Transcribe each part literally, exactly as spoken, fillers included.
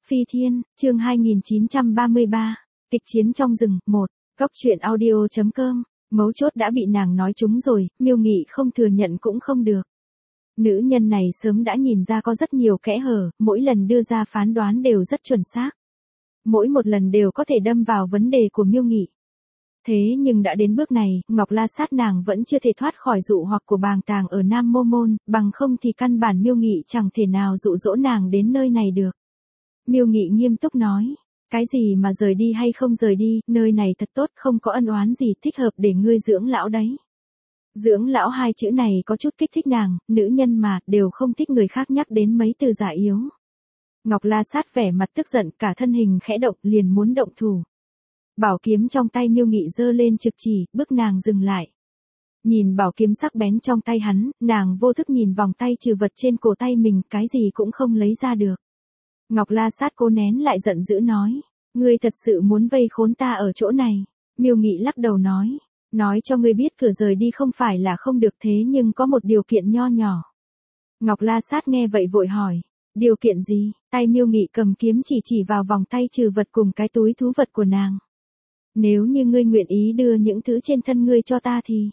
Phi Thiên, chương hai nghìn chín trăm ba mươi ba, kịch chiến trong rừng, một, Cốc truyện audio chấm com, mấu chốt đã bị nàng nói trúng rồi, Miêu Nghị không thừa nhận cũng không được. Nữ nhân này sớm đã nhìn ra có rất nhiều kẽ hở, mỗi lần đưa ra phán đoán đều rất chuẩn xác. Mỗi một lần đều có thể đâm vào vấn đề của Miêu Nghị. Thế nhưng đã đến bước này, Ngọc La Sát nàng vẫn chưa thể thoát khỏi dụ hoặc của Bàng Tàng ở Nam Mô Môn, bằng không thì căn bản Miêu Nghị chẳng thể nào dụ dỗ nàng đến nơi này được. Miêu Nghị nghiêm túc nói, cái gì mà rời đi hay không rời đi, nơi này thật tốt, không có ân oán gì, thích hợp để ngươi dưỡng lão đấy. Dưỡng lão hai chữ này có chút kích thích nàng, nữ nhân mà, đều không thích người khác nhắc đến mấy từ giả yếu. Ngọc La Sát vẻ mặt tức giận, cả thân hình khẽ động, liền muốn động thủ. Bảo kiếm trong tay Miêu Nghị giơ lên trực chỉ, bức nàng dừng lại. Nhìn bảo kiếm sắc bén trong tay hắn, nàng vô thức nhìn vòng tay trừ vật trên cổ tay mình, cái gì cũng không lấy ra được. Ngọc La Sát cố nén lại giận dữ nói, ngươi thật sự muốn vây khốn ta ở chỗ này. Miêu Nghị lắc đầu nói, nói cho ngươi biết cửa rời đi không phải là không được, thế nhưng có một điều kiện nho nhỏ. Ngọc La Sát nghe vậy vội hỏi, điều kiện gì? Tay Miêu Nghị cầm kiếm chỉ chỉ vào vòng tay trừ vật cùng cái túi thú vật của nàng. Nếu như ngươi nguyện ý đưa những thứ trên thân ngươi cho ta thì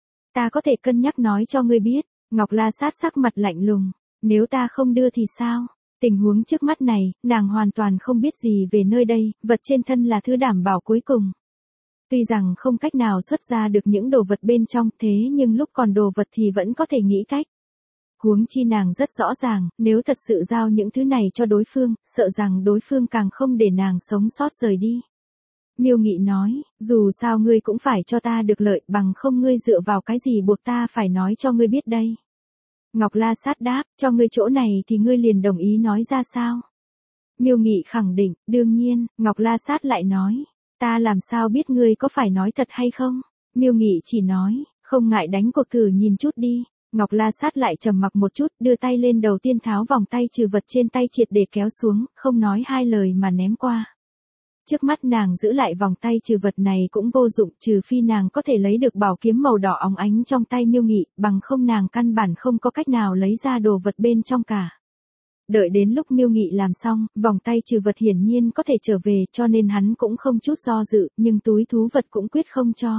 ta có thể cân nhắc nói cho ngươi biết. Ngọc La Sát sắc mặt lạnh lùng, nếu ta không đưa thì sao? Tình huống trước mắt này, nàng hoàn toàn không biết gì về nơi đây, vật trên thân là thứ đảm bảo cuối cùng. Tuy rằng không cách nào xuất ra được những đồ vật bên trong, thế nhưng lúc còn đồ vật thì vẫn có thể nghĩ cách. Huống chi nàng rất rõ ràng, nếu thật sự giao những thứ này cho đối phương, sợ rằng đối phương càng không để nàng sống sót rời đi. Miêu Nghị nói, dù sao ngươi cũng phải cho ta được lợi, bằng không ngươi dựa vào cái gì buộc ta phải nói cho ngươi biết đây. Ngọc La Sát đáp, cho ngươi chỗ này thì ngươi liền đồng ý nói ra sao? Miêu Nghị khẳng định, đương nhiên. Ngọc La Sát lại nói, ta làm sao biết ngươi có phải nói thật hay không? Miêu Nghị chỉ nói, không ngại đánh cuộc thử nhìn chút đi. Ngọc La Sát lại trầm mặc một chút, đưa tay lên đầu tiên tháo vòng tay trừ vật trên tay triệt để kéo xuống, không nói hai lời mà ném qua. Trước mắt nàng giữ lại vòng tay trừ vật này cũng vô dụng, trừ phi nàng có thể lấy được bảo kiếm màu đỏ óng ánh trong tay Miêu Nghị, bằng không nàng căn bản không có cách nào lấy ra đồ vật bên trong cả. Đợi đến lúc Miêu Nghị làm xong, vòng tay trừ vật hiển nhiên có thể trở về, cho nên hắn cũng không chút do dự, nhưng túi thú vật cũng quyết không cho.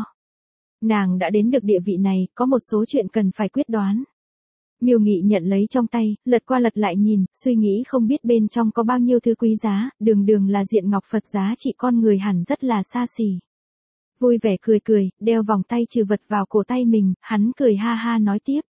Nàng đã đến được địa vị này, có một số chuyện cần phải quyết đoán. Miêu Nghị nhận lấy trong tay, lật qua lật lại nhìn, suy nghĩ không biết bên trong có bao nhiêu thứ quý giá, đường đường là diện ngọc Phật giá trị con người hẳn rất là xa xỉ. Vui vẻ cười cười, đeo vòng tay trừ vật vào cổ tay mình, hắn cười ha ha nói tiếp.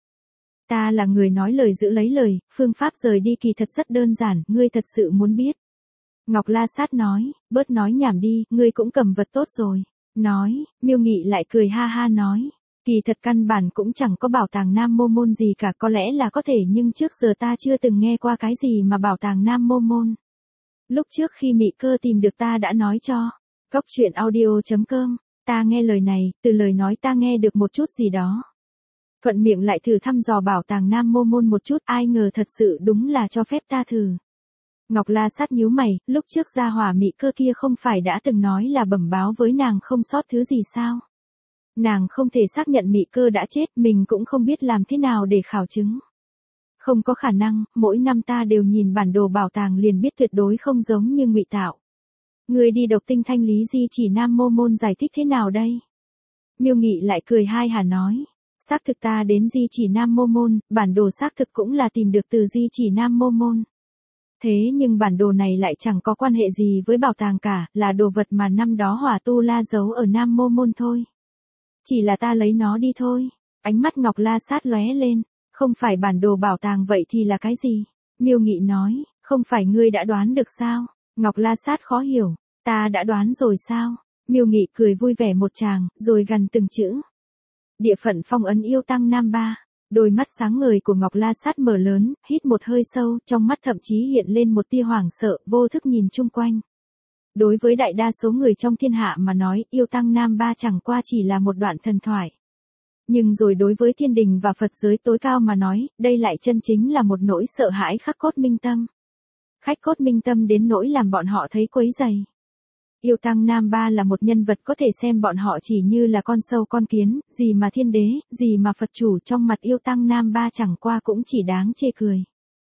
Ta là người nói lời giữ lấy lời, phương pháp rời đi kỳ thật rất đơn giản, ngươi thật sự muốn biết. Ngọc La Sát nói, bớt nói nhảm đi, ngươi cũng cầm vật tốt rồi. Nói, Miêu Nghị lại cười ha ha nói. Kỳ thật căn bản cũng chẳng có bảo tàng Nam Mô Môn gì cả, có lẽ là có thể nhưng trước giờ ta chưa từng nghe qua cái gì mà bảo tàng Nam Mô Môn. Lúc trước khi Mị Cơ tìm được ta đã nói cho. Cốc truyện audio chấm com, ta nghe lời này, từ lời nói ta nghe được một chút gì đó. Thuận miệng lại thử thăm dò bảo tàng Nam Mô Môn một chút, ai ngờ thật sự đúng là cho phép ta thử. Ngọc La Sát nhíu mày, lúc trước gia hỏa Mị Cơ kia không phải đã từng nói là bẩm báo với nàng không sót thứ gì sao? Nàng không thể xác nhận Mị Cơ đã chết, mình cũng không biết làm thế nào để khảo chứng. Không có khả năng, mỗi năm ta đều nhìn bản đồ bảo tàng liền biết tuyệt đối không giống như ngụy tạo. Người đi độc tinh thanh lý di chỉ Nam Mô Môn giải thích thế nào đây? Miêu Nghị lại cười hai hà nói, xác thực ta đến di chỉ Nam Mô Môn, bản đồ xác thực cũng là tìm được từ di chỉ Nam Mô Môn. Thế nhưng bản đồ này lại chẳng có quan hệ gì với bảo tàng cả, là đồ vật mà năm đó Hỏa Tu La giấu ở Nam Mô Môn thôi. Chỉ là ta lấy nó đi thôi. Ánh mắt Ngọc La Sát lóe lên, không phải bản đồ bảo tàng vậy thì là cái gì? Miêu Nghị nói, không phải ngươi đã đoán được sao? Ngọc La Sát khó hiểu, ta đã đoán rồi sao? Miêu Nghị cười vui vẻ một tràng, rồi gằn từng chữ. Địa phận phong ấn yêu tăng Nam Ba. Đôi mắt sáng ngời của Ngọc La Sát mở lớn, hít một hơi sâu, trong mắt thậm chí hiện lên một tia hoảng sợ, vô thức nhìn chung quanh. Đối với đại đa số người trong thiên hạ mà nói, yêu tăng Nam Ba chẳng qua chỉ là một đoạn thần thoại. Nhưng rồi đối với thiên đình và Phật giới tối cao mà nói, đây lại chân chính là một nỗi sợ hãi khắc cốt minh tâm. Khách cốt minh tâm đến nỗi làm bọn họ thấy quấy dày. Yêu tăng Nam Ba là một nhân vật có thể xem bọn họ chỉ như là con sâu con kiến, gì mà thiên đế, gì mà Phật chủ, trong mặt yêu tăng Nam Ba chẳng qua cũng chỉ đáng chê cười.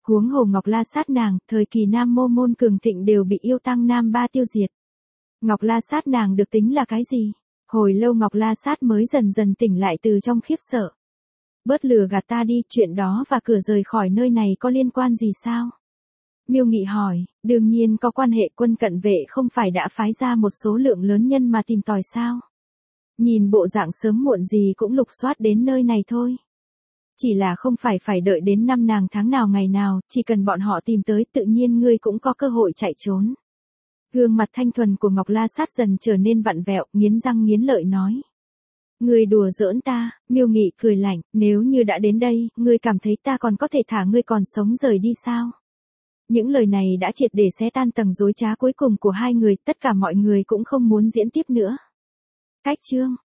Huống hồ Ngọc La Sát nàng, thời kỳ Nam Mô Môn cường thịnh đều bị yêu tăng Nam Ba tiêu diệt. Ngọc La Sát nàng được tính là cái gì? Hồi lâu Ngọc La Sát mới dần dần tỉnh lại từ trong khiếp sợ. Bớt lừa gạt ta đi, chuyện đó và cửa rời khỏi nơi này có liên quan gì sao? Miêu Nghị hỏi, đương nhiên có quan hệ, quân cận vệ không phải đã phái ra một số lượng lớn nhân mà tìm tòi sao? Nhìn bộ dạng sớm muộn gì cũng lục soát đến nơi này thôi. Chỉ là không phải phải đợi đến năm nàng tháng nào ngày nào, chỉ cần bọn họ tìm tới tự nhiên ngươi cũng có cơ hội chạy trốn. Gương mặt thanh thuần của Ngọc La Sát dần trở nên vặn vẹo, nghiến răng nghiến lợi nói. Ngươi đùa giỡn ta, Miêu Nghị cười lạnh, nếu như đã đến đây, ngươi cảm thấy ta còn có thể thả ngươi còn sống rời đi sao? Những lời này đã triệt để xé tan tầng dối trá cuối cùng của hai người, tất cả mọi người cũng không muốn diễn tiếp nữa. Cách chương